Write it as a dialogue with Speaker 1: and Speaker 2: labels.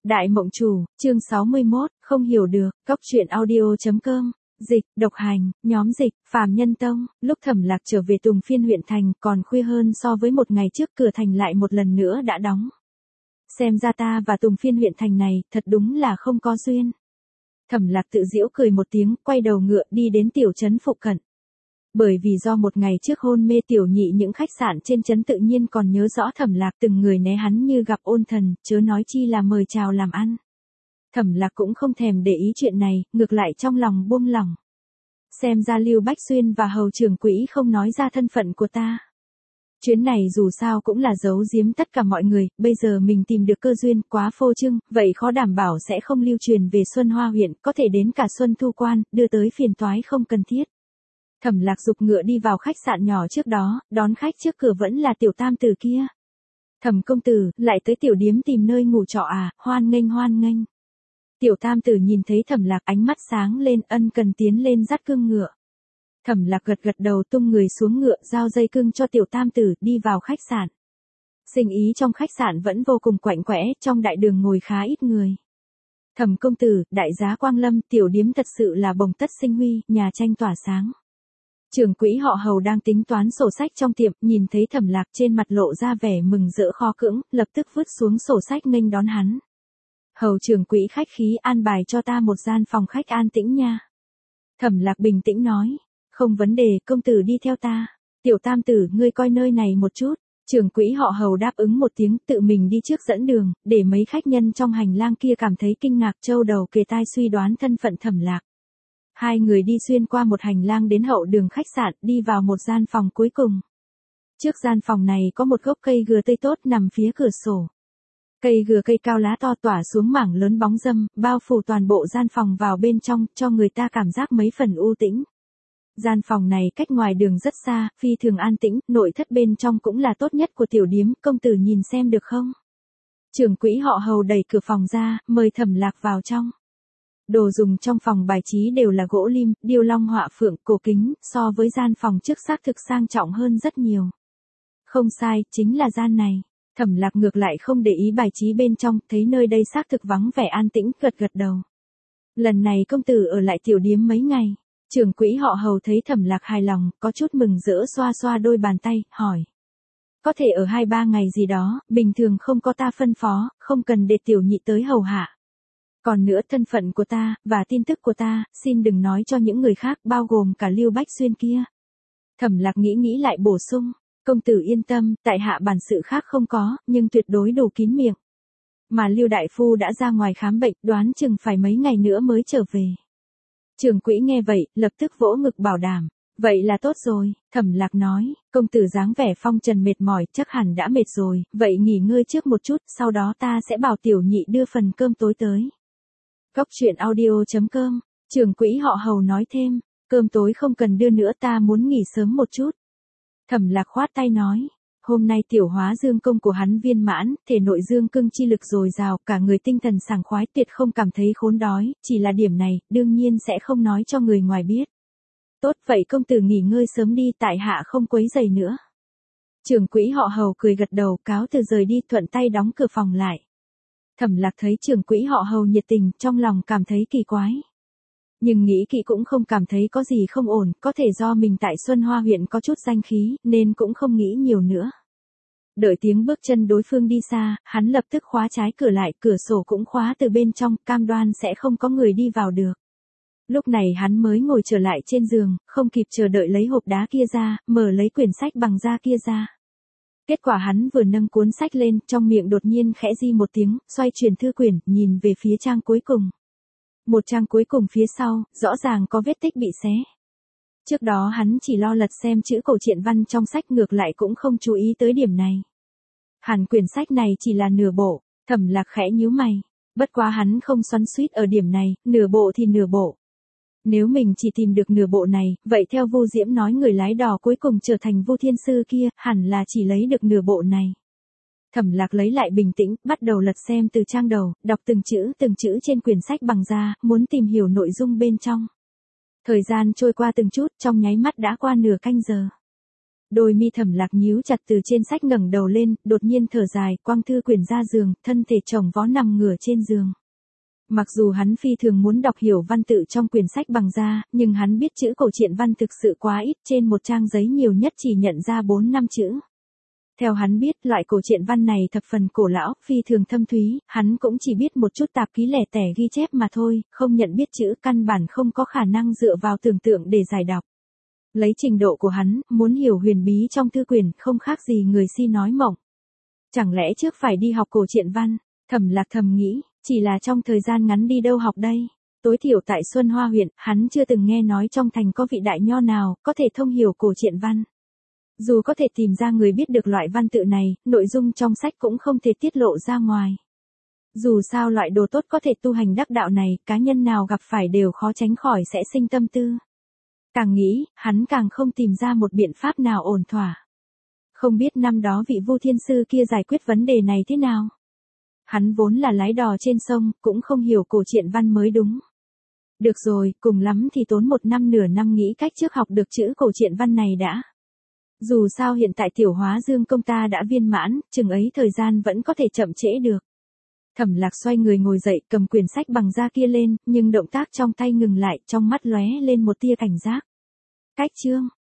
Speaker 1: Đại Mộng Chủ, chương 61, không hiểu được, Cóc truyện audio.com, dịch, độc hành, nhóm dịch, Phàm Nhân Tông, lúc Thẩm Lạc trở về Tùng Phiên huyện thành còn khuya hơn so với một ngày trước, cửa thành lại một lần nữa đã đóng. Xem ra ta và Tùng Phiên huyện thành này, thật đúng là không có duyên. Thẩm Lạc tự giễu cười một tiếng, quay đầu ngựa đi đến tiểu trấn phụ cận. Bởi vì do một ngày trước hôn mê tiểu nhị, những khách sạn trên trấn tự nhiên còn nhớ rõ Thẩm Lạc, từng người né hắn như gặp ôn thần, chớ nói chi là mời chào làm ăn. Thẩm Lạc cũng không thèm để ý chuyện này, ngược lại trong lòng buông lỏng. Xem ra Lưu Bách Xuyên và Hầu trưởng quỹ không nói ra thân phận của ta. Chuyến này dù sao cũng là giấu giếm tất cả mọi người, bây giờ mình tìm được cơ duyên quá phô trương, vậy khó đảm bảo sẽ không lưu truyền về Xuân Hoa huyện, có thể đến cả Xuân Thu Quan, đưa tới phiền toái không cần thiết. Thẩm Lạc giục ngựa đi vào khách sạn nhỏ trước đó, đón khách trước cửa vẫn là tiểu tam tử kia. Thẩm công tử, lại tới tiểu điếm tìm nơi ngủ trọ à, hoan nghênh hoan nghênh. Tiểu tam tử nhìn thấy Thẩm Lạc ánh mắt sáng lên, ân cần tiến lên dắt cương ngựa. Thẩm Lạc gật gật đầu, tung người xuống ngựa, giao dây cương cho tiểu tam tử, đi vào khách sạn. Sinh ý trong khách sạn vẫn vô cùng quạnh quẽ, trong đại đường ngồi khá ít người. Thẩm công tử, đại giá quang lâm, tiểu điếm thật sự là bồng tất sinh huy, nhà tranh tỏa sáng. Trưởng quỹ họ Hầu đang tính toán sổ sách trong tiệm, nhìn thấy Thẩm Lạc trên mặt lộ ra vẻ mừng rỡ khó cưỡng, lập tức vứt xuống sổ sách nghênh đón hắn. Hầu trưởng quỹ khách khí, an bài cho ta một gian phòng khách an tĩnh nha. Thẩm Lạc bình tĩnh nói, không vấn đề, công tử đi theo ta. Tiểu tam tử, ngươi coi nơi này một chút. Trưởng quỹ họ Hầu đáp ứng một tiếng, tự mình đi trước dẫn đường, để mấy khách nhân trong hành lang kia cảm thấy kinh ngạc, trâu đầu kề tai suy đoán thân phận Thẩm Lạc. Hai người đi xuyên qua một hành lang đến hậu đường khách sạn, đi vào một gian phòng cuối cùng. Trước gian phòng này có một gốc cây gừa tươi tốt nằm phía cửa sổ. Cây gừa cây cao lá to tỏa xuống mảng lớn bóng râm, bao phủ toàn bộ gian phòng vào bên trong, cho người ta cảm giác mấy phần u tĩnh. Gian phòng này cách ngoài đường rất xa, phi thường an tĩnh, nội thất bên trong cũng là tốt nhất của tiểu điếm, công tử nhìn xem được không? Trưởng quỹ họ Hầu đẩy cửa phòng ra, mời Thẩm Lạc vào trong. Đồ dùng trong phòng bài trí đều là gỗ lim, điêu long họa phượng, cổ kính, so với gian phòng trước xác thực sang trọng hơn rất nhiều. Không sai, chính là gian này. Thẩm Lạc ngược lại không để ý bài trí bên trong, thấy nơi đây xác thực vắng vẻ an tĩnh, gật gật đầu. Lần này công tử ở lại tiểu điếm mấy ngày. Trưởng quỹ họ Hầu thấy Thẩm Lạc hài lòng, có chút mừng rỡ, xoa xoa đôi bàn tay, hỏi. Có thể ở 2-3 ngày gì đó, bình thường không có ta phân phó, không cần để tiểu nhị tới hầu hạ. Còn nữa, thân phận của ta, và tin tức của ta, xin đừng nói cho những người khác, bao gồm cả Lưu Bách Xuyên kia. Thẩm Lạc nghĩ lại bổ sung, công tử yên tâm, tại hạ bản sự khác không có, nhưng tuyệt đối đủ kín miệng. Mà Lưu đại phu đã ra ngoài khám bệnh, đoán chừng phải mấy ngày nữa mới trở về. Trưởng quỹ nghe vậy, lập tức vỗ ngực bảo đảm. Vậy là tốt rồi, Thẩm Lạc nói, công tử dáng vẻ phong trần mệt mỏi, chắc hẳn đã mệt rồi, vậy nghỉ ngơi trước một chút, sau đó ta sẽ bảo tiểu nhị đưa phần cơm tối tới. Cóc truyện audio.com, trưởng quỹ họ Hầu nói thêm, cơm tối không cần đưa nữa, ta muốn nghỉ sớm một chút. Thẩm Lạc khoát tay nói, hôm nay tiểu hóa dương công của hắn viên mãn, thể nội dương cương chi lực dồi dào, cả người tinh thần sảng khoái, tuyệt không cảm thấy khốn đói, chỉ là điểm này, đương nhiên sẽ không nói cho người ngoài biết. Tốt, vậy công tử nghỉ ngơi sớm đi, tại hạ không quấy rầy nữa. Trưởng quỹ họ Hầu cười gật đầu, cáo từ rời đi, thuận tay đóng cửa phòng lại. Thẩm Lạc thấy trưởng quỹ họ Hầu nhiệt tình, trong lòng cảm thấy kỳ quái. Nhưng nghĩ kỹ cũng không cảm thấy có gì không ổn, có thể do mình tại Xuân Hoa huyện có chút danh khí, nên cũng không nghĩ nhiều nữa. Đợi tiếng bước chân đối phương đi xa, hắn lập tức khóa trái cửa lại, cửa sổ cũng khóa từ bên trong, cam đoan sẽ không có người đi vào được. Lúc này hắn mới ngồi trở lại trên giường, không kịp chờ đợi lấy hộp đá kia ra, mở lấy quyển sách bằng da kia ra. Kết quả hắn vừa nâng cuốn sách lên, trong miệng đột nhiên khẽ di một tiếng, xoay chuyển thư quyển, nhìn về phía trang cuối cùng. Một trang cuối cùng phía sau, rõ ràng có vết tích bị xé. Trước đó hắn chỉ lo lật xem chữ cổ truyện văn trong sách, ngược lại cũng không chú ý tới điểm này. Hẳn quyển sách này chỉ là nửa bộ, Thẩm Lạc khẽ nhíu mày. Bất quá hắn không xoắn xuýt ở điểm này, nửa bộ thì nửa bộ. Nếu mình chỉ tìm được nửa bộ này, vậy theo Vu Diễm nói người lái đò cuối cùng trở thành Vu Thiên Sư kia, hẳn là chỉ lấy được nửa bộ này. Thẩm Lạc lấy lại bình tĩnh, bắt đầu lật xem từ trang đầu, đọc từng chữ trên quyển sách bằng da, muốn tìm hiểu nội dung bên trong. Thời gian trôi qua từng chút, trong nháy mắt đã qua nửa canh giờ. Đôi mi Thẩm Lạc nhíu chặt từ trên sách ngẩng đầu lên, đột nhiên thở dài, quăng thư quyển ra giường, thân thể chồng vó nằm ngửa trên giường. Mặc dù hắn phi thường muốn đọc hiểu văn tự trong quyển sách bằng da, nhưng hắn biết chữ cổ truyện văn thực sự quá ít, trên một trang giấy nhiều nhất chỉ nhận ra 4-5 chữ. Theo hắn biết, loại cổ truyện văn này thập phần cổ lão, phi thường thâm thúy, hắn cũng chỉ biết một chút tạp ký lẻ tẻ ghi chép mà thôi, không nhận biết chữ, căn bản không có khả năng dựa vào tưởng tượng để giải đọc. Lấy trình độ của hắn, muốn hiểu huyền bí trong thư quyển, không khác gì người si nói mộng. Chẳng lẽ trước phải đi học cổ truyện văn? Thẩm Lạc thầm nghĩ, chỉ là trong thời gian ngắn đi đâu học đây? Tối thiểu tại Xuân Hoa huyện, hắn chưa từng nghe nói trong thành có vị đại nho nào có thể thông hiểu cổ truyện văn. Dù có thể tìm ra người biết được loại văn tự này, nội dung trong sách cũng không thể tiết lộ ra ngoài. Dù sao loại đồ tốt có thể tu hành đắc đạo này, cá nhân nào gặp phải đều khó tránh khỏi sẽ sinh tâm tư. Càng nghĩ, hắn càng không tìm ra một biện pháp nào ổn thỏa. Không biết năm đó vị Vu Thiên Sư kia giải quyết vấn đề này thế nào? Hắn vốn là lái đò trên sông, cũng không hiểu cổ truyện văn mới đúng. Được rồi, cùng lắm thì tốn 1 năm nửa năm nghĩ cách trước học được chữ cổ truyện văn này đã. Dù sao hiện tại Tiểu Hóa Dương công ta đã viên mãn, chừng ấy thời gian vẫn có thể chậm trễ được. Thẩm Lạc xoay người ngồi dậy, cầm quyển sách bằng da kia lên, nhưng động tác trong tay ngừng lại, trong mắt lóe lên một tia cảnh giác. Cách chương